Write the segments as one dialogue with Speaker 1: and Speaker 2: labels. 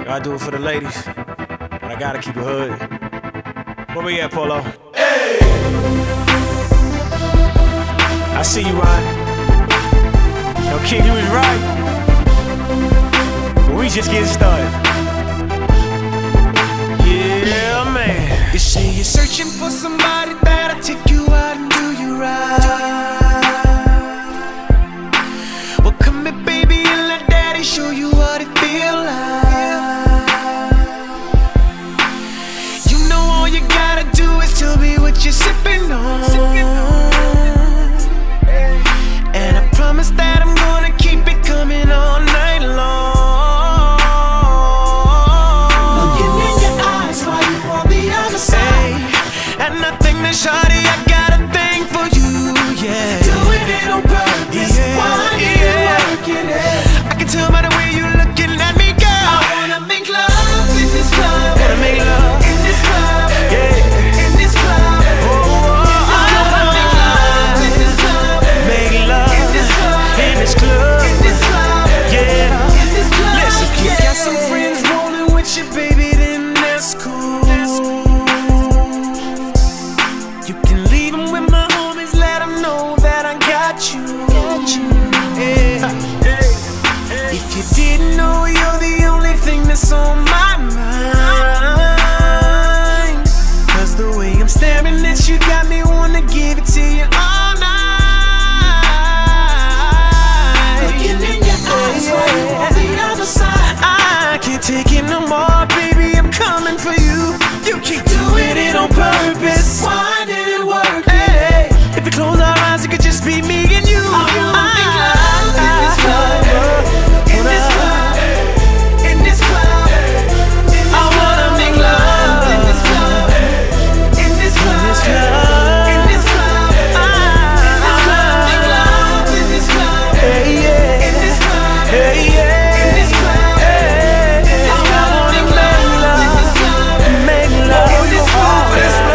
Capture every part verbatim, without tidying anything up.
Speaker 1: I do it for the ladies, but I gotta keep it hood. Where we at, Polo? Hey! I see you, Ryan. Yo, kid, you was right. But we just getting started. Yeah, man.
Speaker 2: You say you're searching for somebody that'll take you out and do you right. Well, come here, baby, and let daddy show you what it feel like. You know all you gotta do is tell me what you're sipping on. And I promise that I'm gonna keep it coming all night long. Looking in your eyes while you on the other side. And I think that shawty, I got a thing for you, yeah. Doing it on purpose, yeah, why yeah. You working it? I can tell by the way you looking at me, girl. I wanna make love in this club. Wanna make love in this club, yeah. In this club, oh, oh, I wanna make love in this club. Make love in this club, in this club, in this club, yeah. In this club, listen, if you yeah. got some friends rolling with you, baby, then that's cool. That's cool. You can leave them with my homies, let them know that I got you. Got you. Yeah. Hey. Hey. If you didn't know, you're the only thing that's on my mind. Cause the way I'm staring at you got me wanna give it to you all night. Looking in your eyes while you on the other side. I can't take it no more, baby, I'm coming for you. You keep doing it on purpose. Why did it work? Hey, if we close our eyes, it could just be me and you. I wanna make love in this club, in this club, in this club. I wanna make love in this club, in this club, in this club. I wanna make love in this club, hey yeah, in this club, hey yeah, in this club. I wanna make love in this club, make love in this club.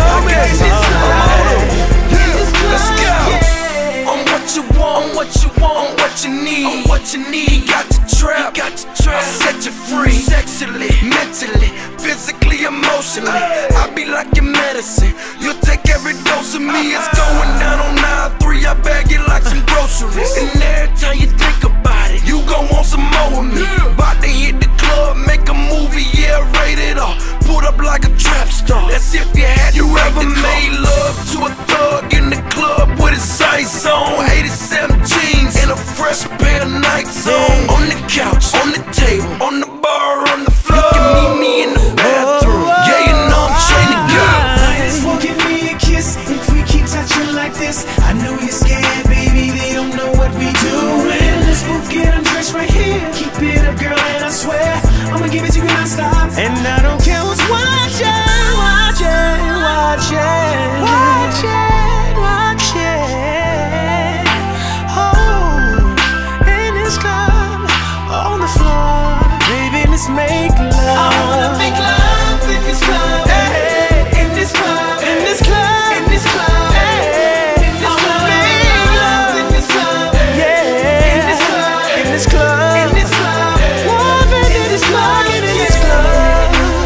Speaker 2: Let's go. On what you want, on what you want, on what you need, on what you need. Got the trap, got the trap. I'll set you free, sexually, mentally, physically, emotionally. I'll be like your medicine. You'll take every dose of me. It's going down on nine three. I bag it like some groceries. And every time you think about it, you gon' want some more of me. About to hit the club, make a movie, yeah, rated R. Put up like a trap star. That's if you had you ever made love to a thug in the club with his sights on. eighty-seven jeans and a fresh pair of Nikes on. On the couch, on the table, on the bar, on the floor. You can meet me in the bathroom. Yeah, you know I'm trained to go. Just won't give me a kiss if we keep touching like this. I know you're scared, baby, they don't know what we doing. Let's both get undressed right here. Keep it up, girl, and I swear I'ma give it to you non-stop. And I don't care who's watching, watching, watching, watching, watching. Oh, in this club, on the floor, baby, let's make love. I wanna make love in this club, hey, in this club, in this club, in this club, hey, in this club. I wanna make love in this club, yeah, in this club, in this club, in this club. Love in this club, in this club.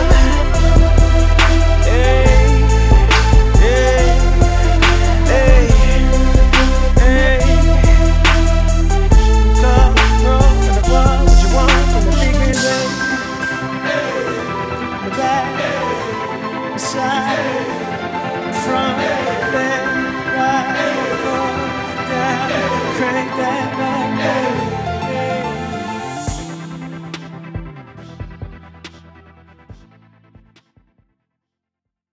Speaker 2: Hey, hey, hey, hey. Club, roll, in the club, what you want from the big green day? The back, the side, the front.